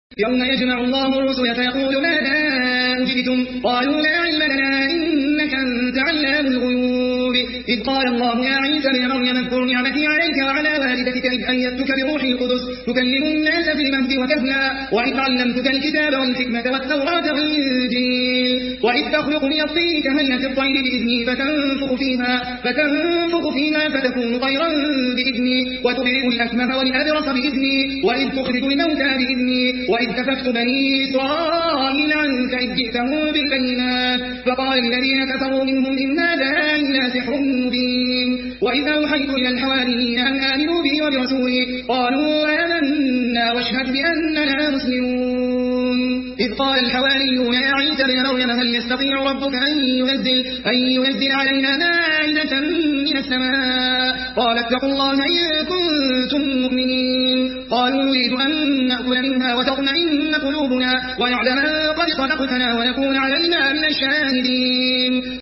يوم يجمع الله الرسل فيقول ماذا أجبتم قالوا لا علم لنا إنك أنت علام الغيوب إذ قال الله يا عيسى ابن مريم اذكر نعمتي عليك وعلى والدتك إذ أيدتك بروح القدس تكلم الناس في المهد وكهلا وإذ علمتك الكتاب والحكمة والتوراة والإنجيل وإذ تخلق من الطين كهيئة الطير بإذني فتنفخ فيها فتكون طيرا بإذني وتبرئ الأكمه والأبرص بإذني وإذ تخرج الموتى بإذني وإذ كففت بني إسرائيل عنك إذ جئتهم بالبينات فقال الذين كفروا منهم إن هذا إلا سحر مبين وإذ أوحيت إلى الحواريين أن آمنوا بي وبرسولي قالوا آمنا واشهد بأننا مسلمون إذ قال الحواريون يا عيسى ابن مريم هل يستطيع ربك أن ينزل علينا مائدة من السماء قال اتقوا الله إن كنتم مؤمنين قالوا نريد أن نأكل منها وتطمئن قلوبنا ونعلم قد صدقتنا ونكون علينا من الشاهدين